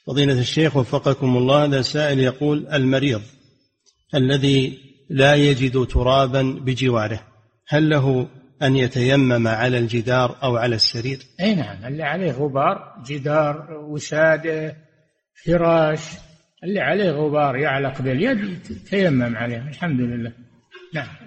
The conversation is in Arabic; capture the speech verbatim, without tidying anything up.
فضيلة الشيخ وفقكم الله، هذا سائل يقول: المريض الذي لا يجد ترابا بجواره هل له أن يتيمم على الجدار أو على السرير؟ أي نعم، اللي عليه غبار، جدار، وسادة، فراش، اللي عليه غبار يعلق باليد يتيمم عليه. الحمد لله. نعم.